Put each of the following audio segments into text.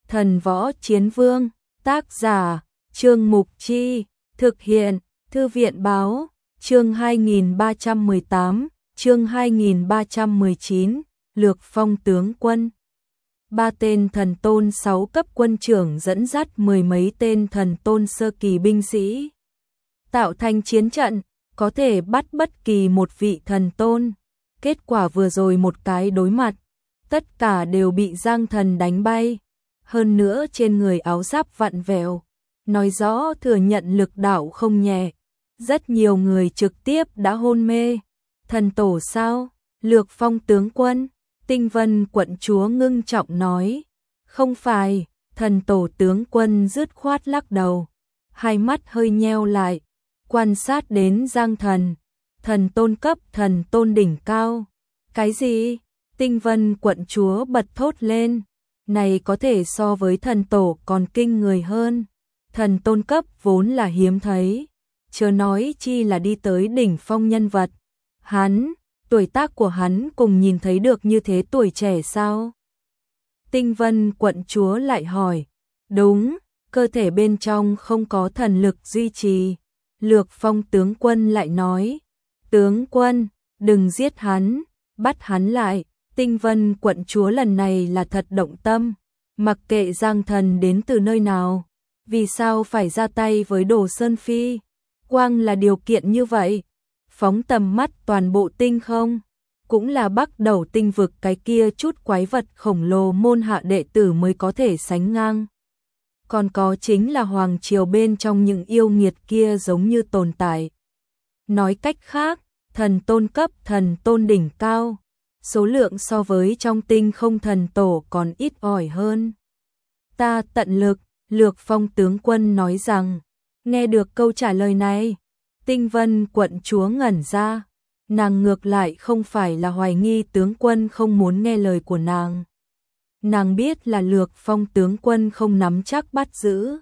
Thần Võ Chiến Vương, tác giả, Trương Mục Chi, thực hiện, Thư viện Báo, chương 2318, chương 2319, Lược Phong tướng quân. 3 tên thần tôn 6 cấp quân trưởng dẫn dắt mười mấy tên thần tôn sơ kỳ binh sĩ, tạo thành chiến trận, có thể bắt bất kỳ một vị thần tôn. Kết quả vừa rồi một cái đối mặt, tất cả đều bị Giang Thần đánh bay. Hơn nữa trên người áo giáp vặn vẹo, nói rõ thừa nhận lực đạo không nhẹ. Rất nhiều người trực tiếp đã hôn mê. Thần tổ sao? Lược Phong tướng quân, Tinh Vân quận chúa ngưng trọng nói. Không phải, thần tổ tướng quân dứt khoát lắc đầu. Hai mắt hơi nheo lại, quan sát đến Giang Thần. Thần tôn cấp, thần tôn đỉnh cao. Cái gì? Tinh Vân quận chúa bật thốt lên. Này có thể so với thần tổ còn kinh người hơn. Thần tôn cấp vốn là hiếm thấy, chớ nói chi là đi tới đỉnh phong nhân vật. Hắn, tuổi tác của hắn cùng nhìn thấy được như thế tuổi trẻ sao? Tinh Vân quận chúa lại hỏi. Đúng, cơ thể bên trong không có thần lực duy trì. Lược Phong tướng quân lại nói. Tướng quân, đừng giết hắn, bắt hắn lại. Tinh Vân quận chúa lần này là thật động tâm, mặc kệ Giang Thần đến từ nơi nào, vì sao phải ra tay với Đồ Sơn Phi? Quang là điều kiện như vậy, phóng tầm mắt toàn bộ tinh không, cũng là Bắc Đầu tinh vực cái kia chút quái vật khổng lồ môn hạ đệ tử mới có thể sánh ngang. Còn có chính là hoàng triều bên trong những yêu nghiệt kia giống như tồn tại. Nói cách khác, thần tôn cấp, thần tôn đỉnh cao, số lượng so với trong tinh không thần tổ còn ít ỏi hơn. Ta tận lực, Lược Phong tướng quân nói rằng. Nghe được câu trả lời này, Tinh Vân quận chúa ngẩn ra. Nàng ngược lại không phải là hoài nghi tướng quân không muốn nghe lời của nàng. Nàng biết là Lược Phong tướng quân không nắm chắc bắt giữ.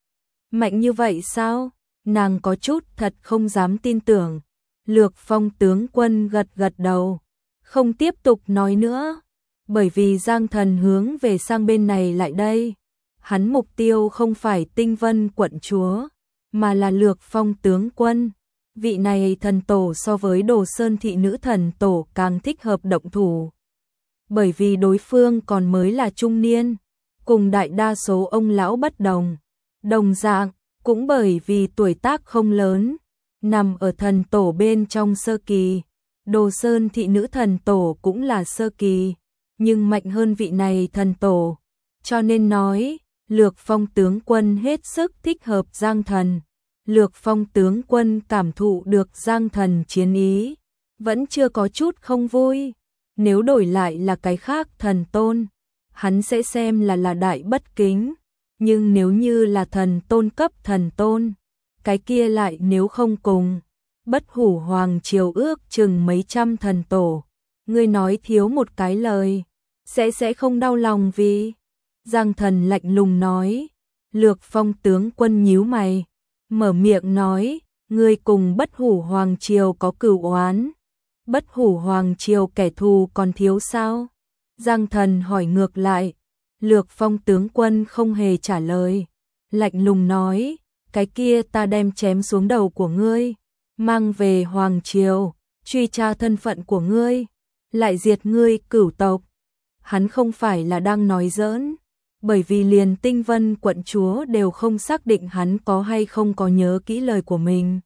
Mạnh như vậy sao? Nàng có chút thật không dám tin tưởng. Lược Phong tướng quân gật gật đầu, không tiếp tục nói nữa, bởi vì Giang Thần hướng về sang bên này lại đây. Hắn mục tiêu không phải Tinh Vân quận chúa, mà là Lược Phong tướng quân. Vị này thần tổ so với Đồ Sơn thị nữ thần tổ càng thích hợp động thủ. Bởi vì đối phương còn mới là trung niên, cùng đại đa số ông lão bất đồng. Đồng dạng, cũng bởi vì tuổi tác không lớn, nằm ở thần tổ bên trong sơ kỳ. Đồ Sơn thị nữ thần tổ cũng là sơ kỳ, nhưng mạnh hơn vị này thần tổ. Cho nên nói, Lược Phong tướng quân hết sức thích hợp Giang Thần. Lược Phong tướng quân cảm thụ được Giang Thần chiến ý, vẫn chưa có chút không vui. Nếu đổi lại là cái khác thần tôn, hắn sẽ xem là đại bất kính. Nhưng nếu như là thần tôn cấp thần tôn, cái kia lại nếu không cùng. Bất Hủ hoàng triều ước chừng mấy trăm thần tổ, ngươi nói thiếu một cái lời, sẽ không đau lòng vì. Giang Thần lạnh lùng nói. Lược Phong tướng quân nhíu mày, mở miệng nói, ngươi cùng Bất Hủ hoàng triều có cửu oán. Bất Hủ hoàng triều kẻ thù còn thiếu sao? Giang Thần hỏi ngược lại. Lược Phong tướng quân không hề trả lời, lạnh lùng nói, cái kia ta đem chém xuống đầu của ngươi, mang về hoàng triều, truy tra thân phận của ngươi, lại diệt ngươi cửu tộc. Hắn không phải là đang nói giỡn, bởi vì liền Tinh Vân quận chúa đều không xác định hắn có hay không có nhớ kỹ lời của mình.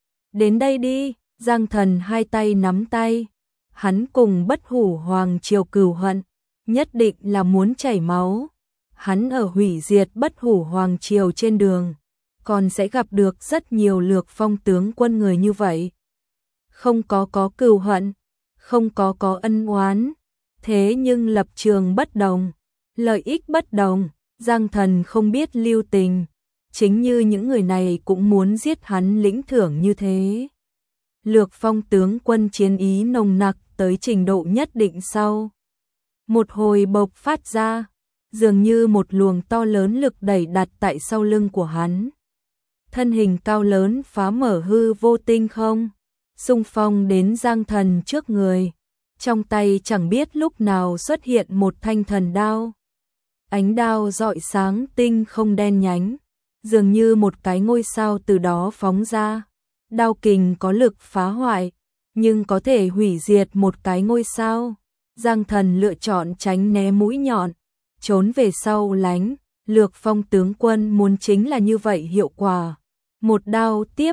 Đến đây đi, Giang Thần hai tay nắm tay, hắn cùng Bất Hủ hoàng triều cửu hận, nhất định là muốn chảy máu. Hắn ở hủy diệt Bất Hủ hoàng triều trên đường, còn sẽ gặp được rất nhiều Lược Phong tướng quân người như vậy. Không có cừu hận, không có ân oán, thế nhưng lập trường bất đồng, lợi ích bất đồng. Giang Thần không biết lưu tình, chính như những người này cũng muốn giết hắn lĩnh thưởng như thế. Lược Phong tướng quân chiến ý nồng nặc tới trình độ nhất định sau. Một hồi bộc phát ra, dường như một luồng to lớn lực đẩy đặt tại sau lưng của hắn. Thân hình cao lớn phá mở hư vô tinh không, xung phong đến Giang Thần trước người. Trong tay chẳng biết lúc nào xuất hiện một thanh thần đao. Ánh đao rọi sáng tinh không đen nhánh, dường như một cái ngôi sao từ đó phóng ra. Đao kình có lực phá hoại, nhưng có thể hủy diệt một cái ngôi sao. Giang Thần lựa chọn tránh né mũi nhọn, trốn về sau lánh. Lược Phong tướng quân muốn chính là như vậy hiệu quả. Một đao tiếp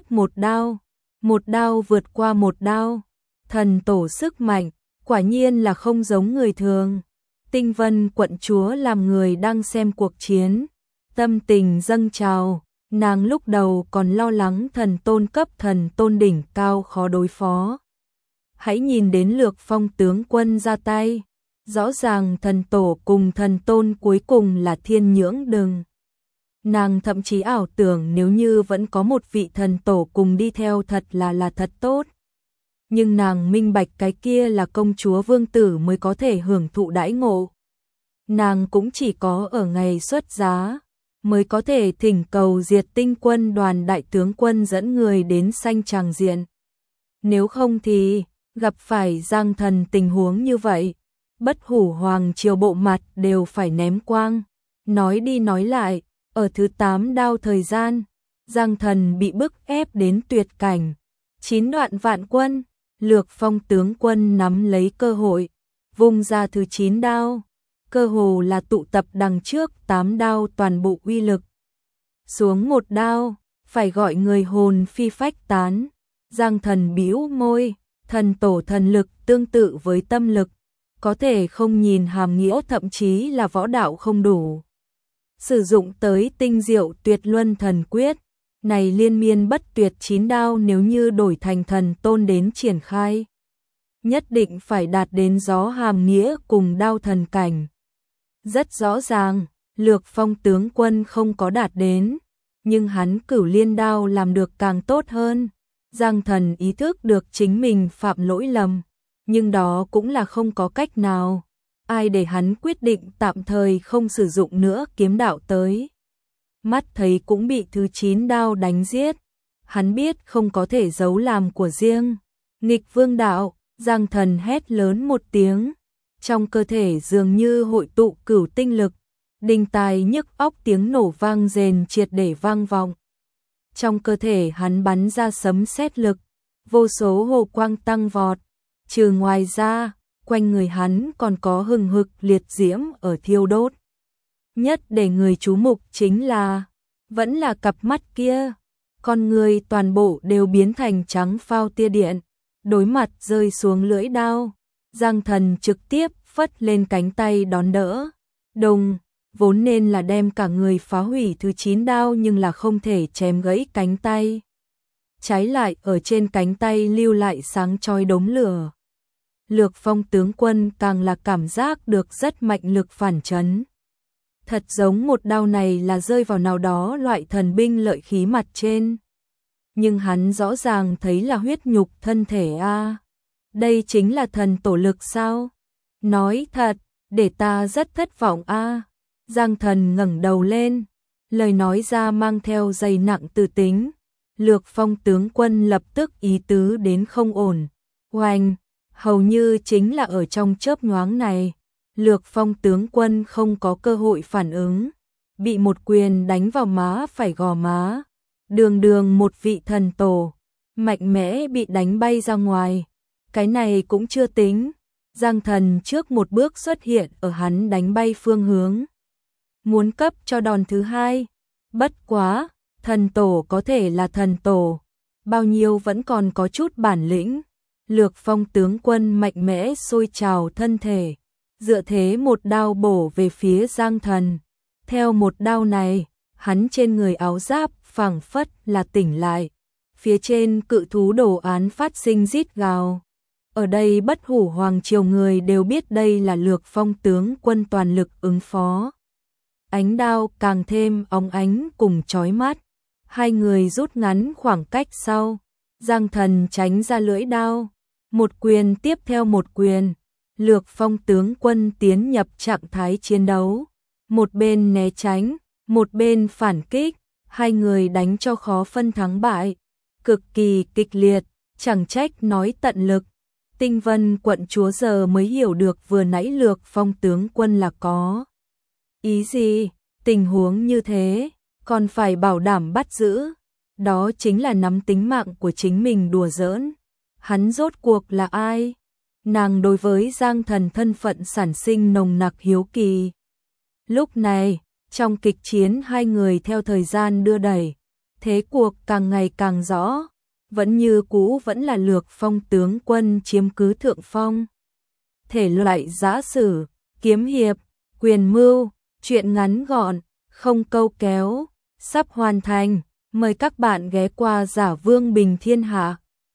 một đao vượt qua một đao. Thần tổ sức mạnh, quả nhiên là không giống người thường. Tinh Vân quận chúa làm người đang xem cuộc chiến, tâm tình dâng trào, nàng lúc đầu còn lo lắng thần tôn cấp thần tôn đỉnh cao khó đối phó. Hãy nhìn đến Lược Phong tướng quân ra tay, rõ ràng thần tổ cùng thần tôn cuối cùng là thiên nhưỡng đừng. Nàng thậm chí ảo tưởng nếu như vẫn có một vị thần tổ cùng đi theo thật là thật tốt. Nhưng nàng minh bạch cái kia là công chúa vương tử mới có thể hưởng thụ đãi ngộ. Nàng cũng chỉ có ở ngày xuất giá mới có thể thỉnh cầu Diệt Tinh quân đoàn đại tướng quân dẫn người đến sanh tràng diện. Nếu không thì gặp phải Giang Thần tình huống như vậy, Bất Hủ hoàng triều bộ mặt đều phải ném quang. Nói đi nói lại, ở thứ 8 đao thời gian, Giang Thần bị bức ép đến tuyệt cảnh. 9 đoạn vạn quân, Lược Phong tướng quân nắm lấy cơ hội, vung ra thứ 9 đao, cơ hồ là tụ tập đằng trước 8 đao toàn bộ uy lực. Xuống một đao, phải gọi người hồn phi phách tán. Giang Thần bĩu môi, thần tổ thần lực tương tự với tâm lực, có thể không nhìn hàm nghĩa, thậm chí là võ đạo không đủ. Sử dụng tới tinh diệu tuyệt luân thần quyết, này liên miên bất tuyệt 9 đao nếu như đổi thành thần tôn đến triển khai, nhất định phải đạt đến gió hàm nghĩa cùng đao thần cảnh. Rất rõ ràng, Lược Phong tướng quân không có đạt đến, nhưng hắn Cửu Liên đao làm được càng tốt hơn. Giang Thần ý thức được chính mình phạm lỗi lầm, nhưng đó cũng là không có cách nào. Ai để hắn quyết định tạm thời không sử dụng nữa kiếm đạo tới. Mắt thấy cũng bị thứ 9 đao đánh giết, hắn biết không có thể giấu làm của riêng. Nghịch vương đạo, Giang Thần hét lớn một tiếng, trong cơ thể dường như hội tụ cửu tinh lực, đinh tai nhức óc tiếng nổ vang rền triệt để vang vọng. Trong cơ thể hắn bắn ra sấm sét lực, vô số hồ quang tăng vọt, trừ ngoài ra, quanh người hắn còn có hừng hực liệt diễm ở thiêu đốt. Nhất để người chú mục chính là, vẫn là cặp mắt kia, con người toàn bộ đều biến thành trắng phao tia điện, đối mặt rơi xuống lưỡi đao. Giang Thần trực tiếp phất lên cánh tay đón đỡ, đồng, vốn nên là đem cả người phá hủy thứ 9 đao nhưng là không thể chém gãy cánh tay. Trái lại ở trên cánh tay lưu lại sáng chói đốm lửa. Lược Phong tướng quân càng là cảm giác được rất mạnh lực phản chấn. Thật giống một đao này là rơi vào nào đó loại thần binh lợi khí mặt trên. Nhưng hắn rõ ràng thấy là huyết nhục thân thể a. Đây chính là thần tổ lực sao? Nói thật, để ta rất thất vọng a. Giang Thần ngẩng đầu lên, lời nói ra mang theo dày nặng từ tính. Lược Phong tướng quân lập tức ý tứ đến không ổn. Oanh, hầu như chính là ở trong chớp nhoáng này, Lược Phong tướng quân không có cơ hội phản ứng, bị một quyền đánh vào má phải gò má. Đường đường một vị thần tổ, mạnh mẽ bị đánh bay ra ngoài. Cái này cũng chưa tính, Giang Thần trước một bước xuất hiện ở hắn đánh bay phương hướng. Muốn cấp cho đòn thứ hai, bất quá, thần tổ có thể là thần tổ, bao nhiêu vẫn còn có chút bản lĩnh. Lược Phong tướng quân mạnh mẽ sôi trào thân thể, dựa thế một đao bổ về phía Giang Thần. Theo một đao này, hắn trên người áo giáp phảng phất là tỉnh lại, phía trên cự thú đồ án phát sinh rít gào. Ở đây Bất Hủ hoàng triều người đều biết đây là Lược Phong tướng quân toàn lực ứng phó. Ánh đao càng thêm óng ánh cùng chói mắt, hai người rút ngắn khoảng cách sau. Giang Thần tránh ra lưỡi đao, một quyền tiếp theo một quyền. Lược Phong tướng quân tiến nhập trạng thái chiến đấu, một bên né tránh, một bên phản kích, hai người đánh cho khó phân thắng bại, cực kỳ kịch liệt, chẳng trách nói tận lực. Tinh Vân quận chúa giờ mới hiểu được vừa nãy Lược Phong tướng quân là có Ý gì? Tình huống như thế, còn phải bảo đảm bắt giữ. Đó chính là nắm tính mạng của chính mình đùa giỡn. Hắn rốt cuộc là ai? Nàng đối với Giang Thần thân phận sản sinh nồng nặc hiếu kỳ. Lúc này, trong kịch chiến hai người theo thời gian đưa đẩy, thế cuộc càng ngày càng rõ, vẫn như cũ vẫn là Lược Phong tướng quân chiếm cứ thượng phong. Thể loại giã sử, kiếm hiệp, quyền mưu, truyện ngắn gọn, không câu kéo, sắp hoàn thành, mời các bạn ghé qua Giả Vương Bình Thiên Hạ.